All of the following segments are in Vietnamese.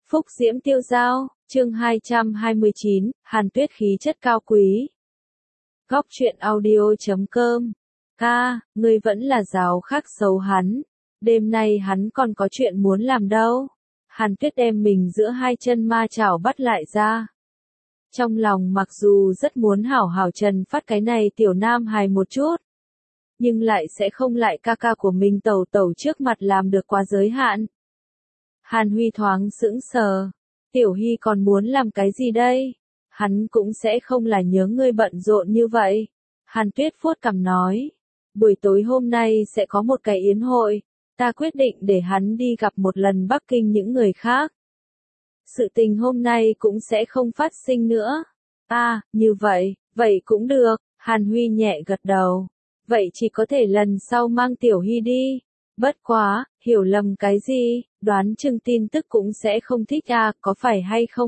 Phúc diễm tiêu dao, chương 229, Hàn Tuyết khí chất cao quý. Góc truyện audio.com. Ngươi vẫn là giáo khác xấu hắn. Đêm nay hắn còn có chuyện muốn làm đâu. Hàn Tuyết đem mình giữa hai chân ma chảo bắt lại ra. Trong lòng mặc dù rất muốn hảo hảo trần phát cái này tiểu nam hài một chút. Nhưng lại sẽ không lại ca ca của mình tẩu tẩu trước mặt làm được quá giới hạn. Hàn Huy thoáng sững sờ. Tiểu Hy còn muốn làm cái gì đây? Hắn cũng sẽ không là nhớ ngươi bận rộn như vậy. Hàn Tuyết vuốt cằm nói. Buổi tối hôm nay sẽ có một cái yến hội. Ta quyết định để hắn đi gặp một lần Bắc Kinh những người khác. Sự tình hôm nay cũng sẽ không phát sinh nữa. Như vậy cũng được. Hàn Huy nhẹ gật đầu. Vậy chỉ có thể lần sau mang Tiểu Hy đi. Bất quá, hiểu lầm cái gì, đoán chừng tin tức cũng sẽ không thích có phải hay không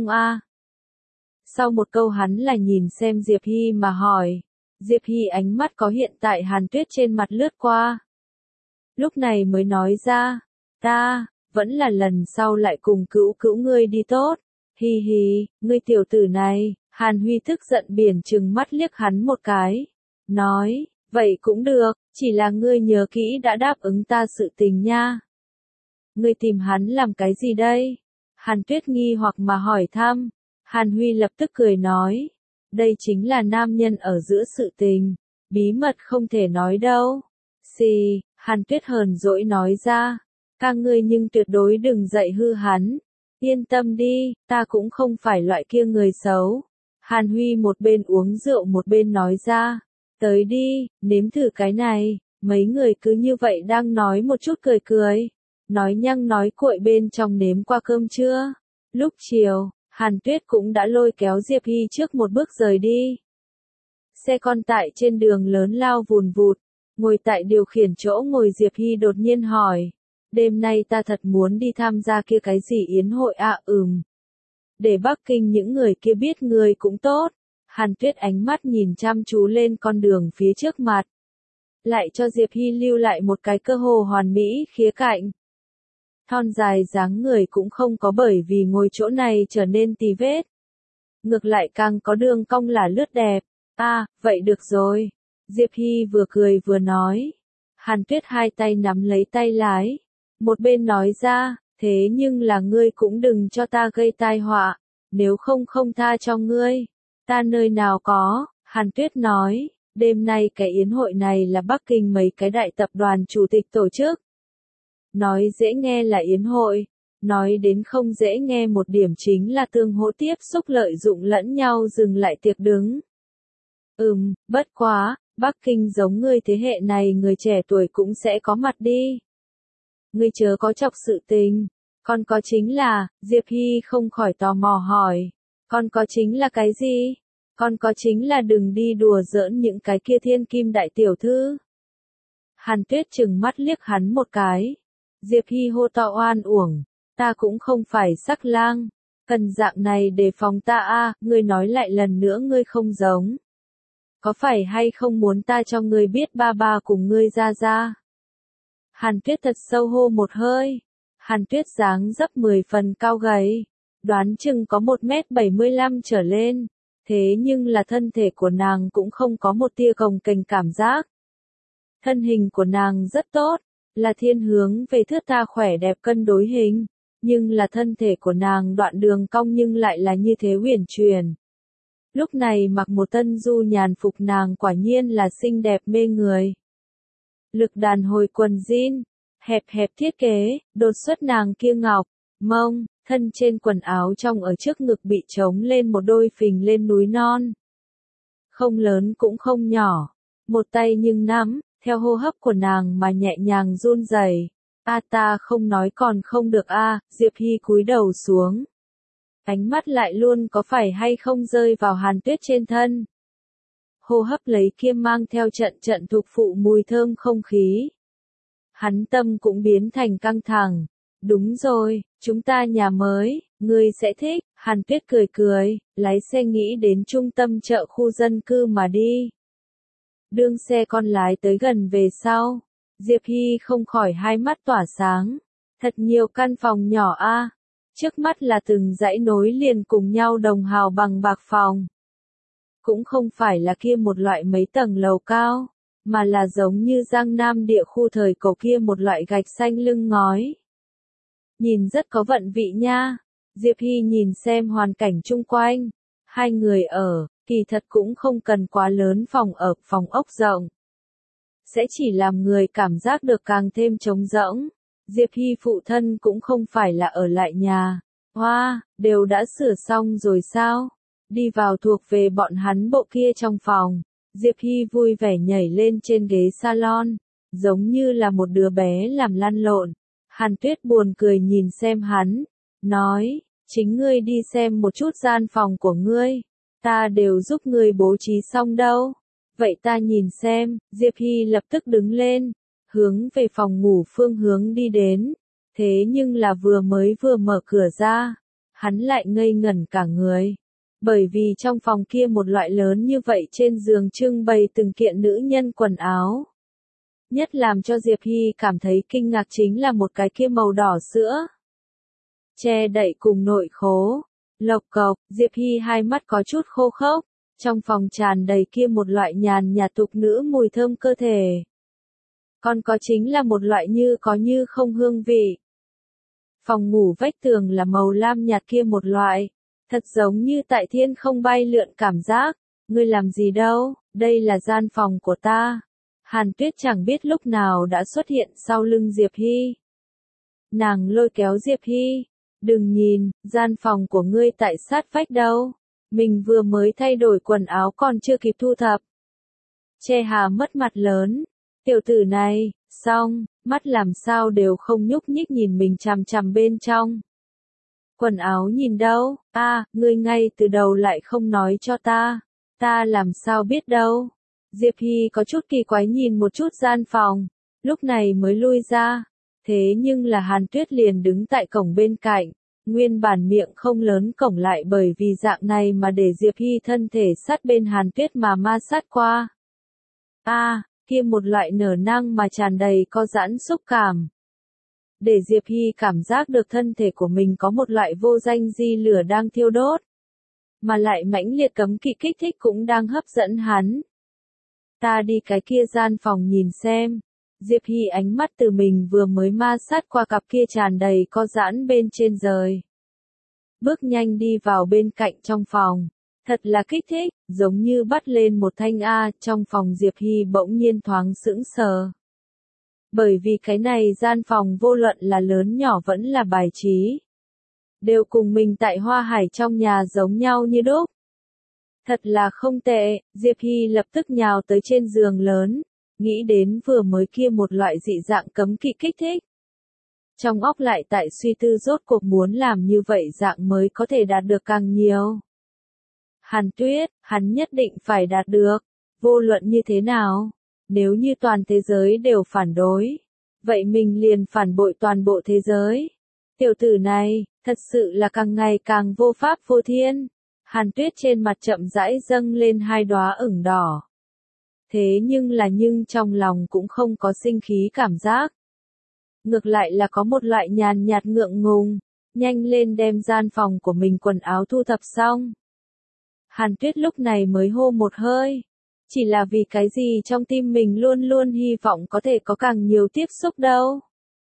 Sau một câu hắn là nhìn xem Diệp Hy mà hỏi. Diệp Hy ánh mắt có hiện tại Hàn Tuyết trên mặt lướt qua. Lúc này mới nói ra, ta, vẫn là lần sau lại cùng cữu ngươi đi tốt. Hi hi, ngươi tiểu tử này. Hàn Huy tức giận biển trừng mắt liếc hắn một cái. Nói, vậy cũng được, chỉ là ngươi nhớ kỹ đã đáp ứng ta sự tình nha. Ngươi tìm hắn làm cái gì đây? Hàn Tuyết nghi hoặc mà hỏi thăm. Hàn Huy lập tức cười nói. Đây chính là nam nhân ở giữa sự tình. Bí mật không thể nói đâu. Hàn Tuyết hờn dỗi nói ra. Các ngươi nhưng tuyệt đối đừng dạy hư hắn. Yên tâm đi, ta cũng không phải loại kia người xấu. Hàn Huy một bên uống rượu một bên nói ra. Tới đi, nếm thử cái này. Mấy người cứ như vậy đang nói một chút cười cười. Nói nhăng nói cuội bên trong nếm qua cơm chưa? Lúc chiều, Hàn Tuyết cũng đã lôi kéo Diệp Hy trước một bước rời đi. Xe con tại trên đường lớn lao vùn vụt. Ngồi tại điều khiển chỗ ngồi Diệp Hy đột nhiên hỏi. Đêm nay ta thật muốn đi tham gia kia cái gì yến hội Để Bắc Kinh những người kia biết người cũng tốt. Hàn Tuyết ánh mắt nhìn chăm chú lên con đường phía trước mặt. Lại cho Diệp Hy lưu lại một cái cơ hồ hoàn mỹ khía cạnh. Thon dài dáng người cũng không có bởi vì ngồi chỗ này trở nên tì vết. Ngược lại càng có đường cong là lướt đẹp. Vậy được rồi. Diệp Hy vừa cười vừa nói. Hàn Tuyết hai tay nắm lấy tay lái. Một bên nói ra, thế nhưng là ngươi cũng đừng cho ta gây tai họa. Nếu không tha cho ngươi. Ta nơi nào có, Hàn Tuyết nói. Đêm nay cái yến hội này là Bắc Kinh mấy cái đại tập đoàn chủ tịch tổ chức. Nói dễ nghe là yến hội, nói đến không dễ nghe một điểm chính là tương hỗ tiếp xúc lợi dụng lẫn nhau dừng lại tiệc đứng. Bất quá, Bắc Kinh giống ngươi thế hệ này người trẻ tuổi cũng sẽ có mặt đi. Ngươi chớ có chọc sự tình, còn có chính là, Diệp Hy không khỏi tò mò hỏi, còn có chính là cái gì? Còn có chính là đừng đi đùa giỡn những cái kia thiên kim đại tiểu thư. Hàn Tuyết trừng mắt liếc hắn một cái. Diệp Hy hô to oan uổng, ta cũng không phải sắc lang, cần dạng này để phòng ta ngươi nói lại lần nữa ngươi không giống. Có phải hay không muốn ta cho ngươi biết ba cùng ngươi ra? Hàn Tuyết thật sâu hô một hơi. Hàn Tuyết dáng dấp 10 phần cao gầy, đoán chừng có 1m75 trở lên, thế nhưng là thân thể của nàng cũng không có một tia gồng kềnh cảm giác. Thân hình của nàng rất tốt. Là thiên hướng về thướt tha khỏe đẹp cân đối hình, nhưng là thân thể của nàng đoạn đường cong nhưng lại là như thế huyền chuyển. Lúc này mặc một tân du nhàn phục nàng quả nhiên là xinh đẹp mê người. Lực đàn hồi quần jean, hẹp thiết kế, đột xuất nàng kia ngọc, mông, thân trên quần áo trong ở trước ngực bị trống lên một đôi phình lên núi non. Không lớn cũng không nhỏ, một tay nhưng nắm. Theo hô hấp của nàng mà nhẹ nhàng run rẩy. Ta không nói còn không được Diệp Hy cúi đầu xuống. Ánh mắt lại luôn có phải hay không rơi vào Hàn Tuyết trên thân. Hô hấp lấy kia mang theo trận thuộc phụ mùi thơm không khí. Hắn tâm cũng biến thành căng thẳng. Đúng rồi, chúng ta nhà mới, ngươi sẽ thích. Hàn Tuyết cười, lái xe nghĩ đến trung tâm chợ khu dân cư mà đi. Đương xe con lái tới gần về sau, Diệp Hy không khỏi hai mắt tỏa sáng. Thật nhiều căn phòng nhỏ Trước mắt là từng dãy nối liền cùng nhau đồng hào bằng bạc phòng. Cũng không phải là kia một loại mấy tầng lầu cao, mà là giống như Giang Nam địa khu thời cổ kia một loại gạch xanh lưng ngói. Nhìn rất có vận vị nha. Diệp Hy nhìn xem hoàn cảnh chung quanh. Hai người ở, kỳ thật cũng không cần quá lớn phòng ở, phòng ốc rộng. Sẽ chỉ làm người cảm giác được càng thêm trống rỗng. Diệp Hy phụ thân cũng không phải là ở lại nhà. Hoa, đều đã sửa xong rồi sao? Đi vào thuộc về bọn hắn bộ kia trong phòng. Diệp Hy vui vẻ nhảy lên trên ghế salon, giống như là một đứa bé làm lăn lộn. Hàn Tuyết buồn cười nhìn xem hắn, nói, chính ngươi đi xem một chút gian phòng của ngươi, ta đều giúp ngươi bố trí xong đâu. Vậy ta nhìn xem, Diệp Hy lập tức đứng lên, hướng về phòng ngủ phương hướng đi đến. Thế nhưng là vừa mở cửa ra, hắn lại ngây ngẩn cả người. Bởi vì trong phòng kia một loại lớn như vậy trên giường trưng bày từng kiện nữ nhân quần áo. Nhất làm cho Diệp Hy cảm thấy kinh ngạc chính là một cái kia màu đỏ sữa. Che đậy cùng nội khố. Lộc cộc, Diệp Hy hai mắt có chút khô khốc. Trong phòng tràn đầy kia một loại nhàn nhạt tục nữ mùi thơm cơ thể. Còn có chính là một loại như có như không hương vị. Phòng ngủ vách tường là màu lam nhạt kia một loại. Thật giống như tại thiên không bay lượn cảm giác. Ngươi làm gì đâu, đây là gian phòng của ta. Hàn Tuyết chẳng biết lúc nào đã xuất hiện sau lưng Diệp Hy. Nàng lôi kéo Diệp Hy. Đừng nhìn, gian phòng của ngươi tại sát vách đâu. Mình vừa mới thay đổi quần áo còn chưa kịp thu thập. Che Hà mất mặt lớn. Tiểu tử này, xong, mắt làm sao đều không nhúc nhích nhìn mình chằm chằm bên trong. Quần áo nhìn đâu, ngươi ngay từ đầu lại không nói cho ta làm sao biết đâu. Diệp Hy có chút kỳ quái nhìn một chút gian phòng, lúc này mới lui ra. Thế nhưng là Hàn Tuyết liền đứng tại cổng bên cạnh, nguyên bản miệng không lớn cổng lại bởi vì dạng này mà để Diệp Hy thân thể sát bên Hàn Tuyết mà ma sát qua. Kia một loại nở năng mà tràn đầy có giãn xúc cảm. Để Diệp Hy cảm giác được thân thể của mình có một loại vô danh di lửa đang thiêu đốt. Mà lại mãnh liệt cấm kỵ kích thích cũng đang hấp dẫn hắn. Ta đi cái kia gian phòng nhìn xem. Diệp Hy ánh mắt từ mình vừa mới ma sát qua cặp kia tràn đầy có giãn bên trên rời. Bước nhanh đi vào bên cạnh trong phòng. Thật là kích thích, giống như bắt lên một thanh trong phòng Diệp Hy bỗng nhiên thoáng sững sờ. Bởi vì cái này gian phòng vô luận là lớn nhỏ vẫn là bài trí. Đều cùng mình tại Hoa Hải trong nhà giống nhau như đúc. Thật là không tệ, Diệp Hy lập tức nhào tới trên giường lớn, nghĩ đến vừa mới kia một loại dị dạng cấm kỵ kích thích. Trong óc lại tại suy tư rốt cuộc muốn làm như vậy dạng mới có thể đạt được càng nhiều. Hàn Tuyết, hắn nhất định phải đạt được, vô luận như thế nào. Nếu như toàn thế giới đều phản đối, vậy mình liền phản bội toàn bộ thế giới. Tiểu tử này, thật sự là càng ngày càng vô pháp vô thiên. Hàn Tuyết trên mặt chậm rãi dâng lên hai đóa ửng đỏ. Thế nhưng trong lòng cũng không có sinh khí cảm giác. Ngược lại là có một loại nhàn nhạt ngượng ngùng, nhanh lên đem gian phòng của mình quần áo thu thập xong. Hàn Tuyết lúc này mới hô một hơi. Chỉ là vì cái gì trong tim mình luôn luôn hy vọng có thể có càng nhiều tiếp xúc đâu.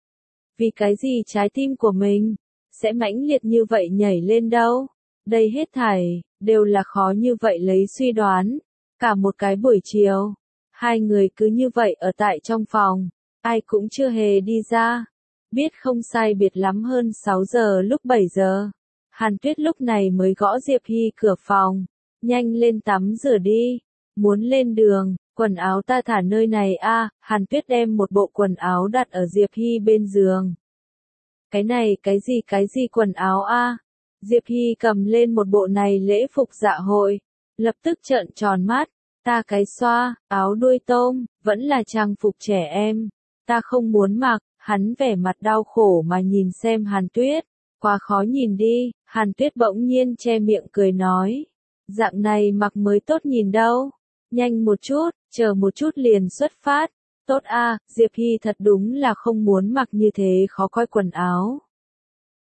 Vì cái gì trái tim của mình sẽ mãnh liệt như vậy nhảy lên đâu. Đây hết thảy đều là khó như vậy lấy suy đoán. Cả một cái buổi chiều, hai người cứ như vậy ở tại trong phòng, ai cũng chưa hề đi ra. Biết không sai biệt lắm hơn 6 giờ lúc 7 giờ. Hàn Tuyết lúc này mới gõ Diệp Hy cửa phòng. Nhanh lên tắm rửa đi. Muốn lên đường, quần áo ta thả nơi này Hàn Tuyết đem một bộ quần áo đặt ở Diệp Hy bên giường. Cái này cái gì quần áo Diệp Hy cầm lên một bộ này lễ phục dạ hội, lập tức trợn tròn mắt, ta cái xoa, áo đuôi tôm, vẫn là trang phục trẻ em, ta không muốn mặc. Hắn vẻ mặt đau khổ mà nhìn xem Hàn Tuyết, quá khó nhìn đi. Hàn Tuyết bỗng nhiên che miệng cười nói, dạng này mặc mới tốt nhìn đâu. Nhanh một chút, chờ một chút liền xuất phát. Tốt Diệp Hy thật đúng là không muốn mặc như thế khó coi quần áo.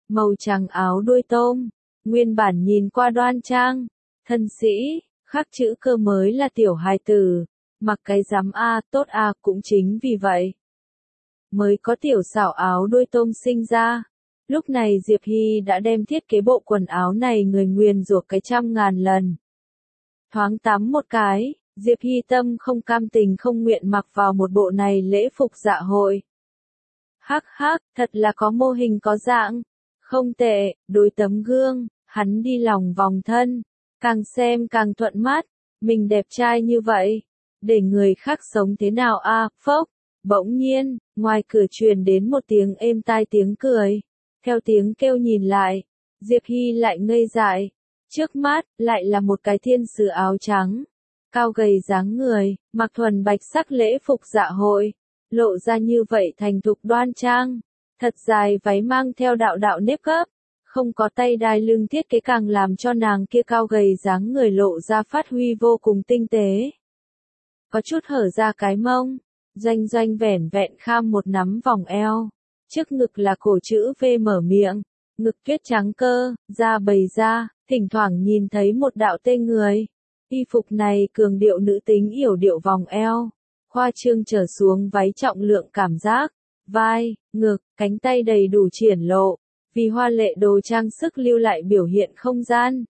màu trắng áo đuôi tôm, nguyên bản nhìn qua đoan trang, thân sĩ, khắc chữ cơ mới là tiểu hài tử, mặc cái rắm a, tốt a, cũng chính vì vậy mới có tiểu xảo áo đuôi tôm sinh ra. Lúc này Diệp Hy đã đem thiết kế bộ quần áo này người nguyền rủa cái 100.000 lần. Thoáng tắm một cái, Diệp Hy tâm không cam tình không nguyện mặc vào một bộ này lễ phục dạ hội. Hắc hắc, thật là có mô hình có dạng. Không tệ, đối tấm gương, hắn đi lòng vòng thân. Càng xem càng thuận mắt, mình đẹp trai như vậy. Để người khác sống thế nào a, phốc. Bỗng nhiên, ngoài cửa truyền đến một tiếng êm tai tiếng cười. Theo tiếng kêu nhìn lại, Diệp Hy lại ngây dại. Trước mắt, lại là một cái thiên sứ áo trắng. Cao gầy dáng người, mặc thuần bạch sắc lễ phục dạ hội. Lộ ra như vậy thành thục đoan trang. Thật dài váy mang theo đạo đạo nếp gấp. Không có tay đai lưng thiết kế càng làm cho nàng kia cao gầy dáng người lộ ra phát huy vô cùng tinh tế. Có chút hở ra cái mông. Doanh doanh vẻn vẹn kham một nắm vòng eo. Trước ngực là cổ chữ V mở miệng. Ngực tuyết trắng cơ, da bầy ra, thỉnh thoảng nhìn thấy một đạo tê người. Y phục này cường điệu nữ tính yểu điệu vòng eo. Khoa trương trở xuống váy trọng lượng cảm giác. Vai, ngực, cánh tay đầy đủ triển lộ. Vì hoa lệ đồ trang sức lưu lại biểu hiện không gian.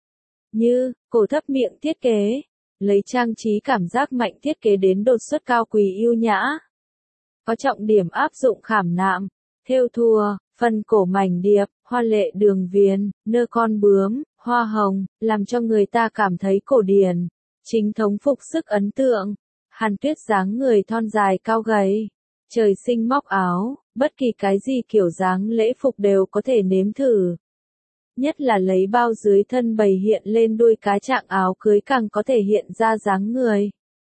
Như, cổ thấp miệng thiết kế. Lấy trang trí cảm giác mạnh thiết kế đến đột xuất cao quý yêu nhã. Có trọng điểm áp dụng khảm nạm, thêu thùa, phần cổ mảnh điệp, hoa lệ đường viền, nơ con bướm, hoa hồng, làm cho người ta cảm thấy cổ điển. Chính thống phục sức ấn tượng. Hàn Tuyết dáng người thon dài cao gầy. Trời sinh móc áo, bất kỳ cái gì kiểu dáng lễ phục đều có thể nếm thử. Nhất là lấy bao dưới thân bày hiện lên đuôi cá trạng áo cưới càng có thể hiện ra dáng người.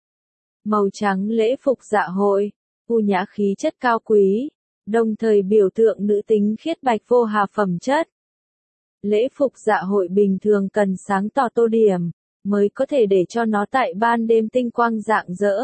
Màu trắng lễ phục dạ hội, u nhã khí chất cao quý, đồng thời biểu tượng nữ tính khiết bạch vô hà phẩm chất. Lễ phục dạ hội bình thường cần sáng tỏ tô điểm, mới có thể để cho nó tại ban đêm tinh quang rạng rỡ.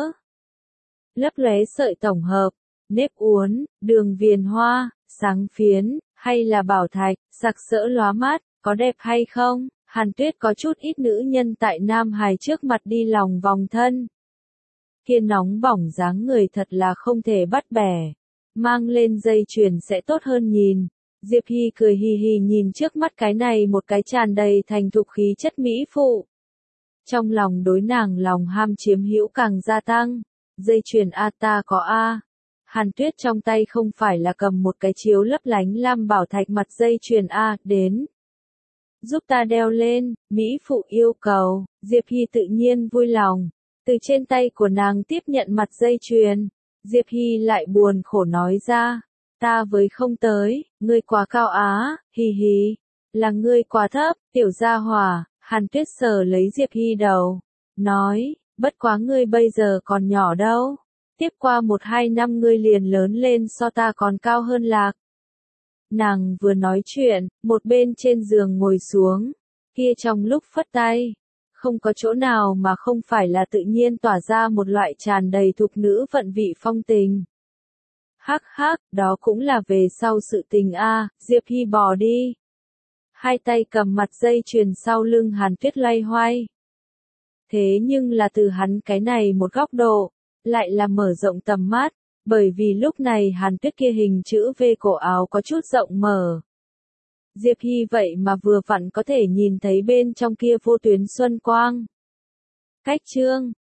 Lấp lóe sợi tổng hợp, nếp uốn, đường viền hoa, sáng phiến, hay là bảo thạch, sặc sỡ lóa mắt, có đẹp hay không? Hàn Tuyết có chút ít nữ nhân tại Nam Hài trước mặt đi lòng vòng thân. Kia nóng bỏng dáng người thật là không thể bắt bẻ. Mang lên dây chuyền sẽ tốt hơn nhìn. Diệp Hy cười hì hì nhìn trước mắt cái này một cái tràn đầy thành thục khí chất mỹ phụ. Trong lòng đối nàng lòng ham chiếm hữu càng gia tăng. Dây chuyền a ta có a. Hàn Tuyết trong tay không phải là cầm một cái chiếu lấp lánh lam bảo thạch mặt dây chuyền a, đến. Giúp ta đeo lên, mỹ phụ yêu cầu. Diệp Hy tự nhiên vui lòng. Từ trên tay của nàng tiếp nhận mặt dây chuyền. Diệp Hy lại buồn khổ nói ra. Ta với không tới, ngươi quá cao á, hì hì. Là ngươi quá thấp, tiểu gia hỏa. Hàn Tuyết sờ lấy Diệp Hy đầu. Nói, bất quá ngươi bây giờ còn nhỏ đâu. Tiếp qua 1-2 năm ngươi liền lớn lên so ta còn cao hơn lạc. Nàng vừa nói chuyện, một bên trên giường ngồi xuống. Kia trong lúc phất tay. Không có chỗ nào mà không phải là tự nhiên tỏa ra một loại tràn đầy thục nữ vận vị phong tình. Hắc hắc, đó cũng là về sau sự tình a. Diệp Hy bò đi. Hai tay cầm mặt dây chuyền sau lưng Hàn Tuyết loay hoay. Thế nhưng là từ hắn cái này một góc độ, lại là mở rộng tầm mắt, bởi vì lúc này Hàn Tuyết kia hình chữ V cổ áo có chút rộng mở. Diệp Hy vậy mà vừa vặn có thể nhìn thấy bên trong kia vô tuyến xuân quang. Cách chương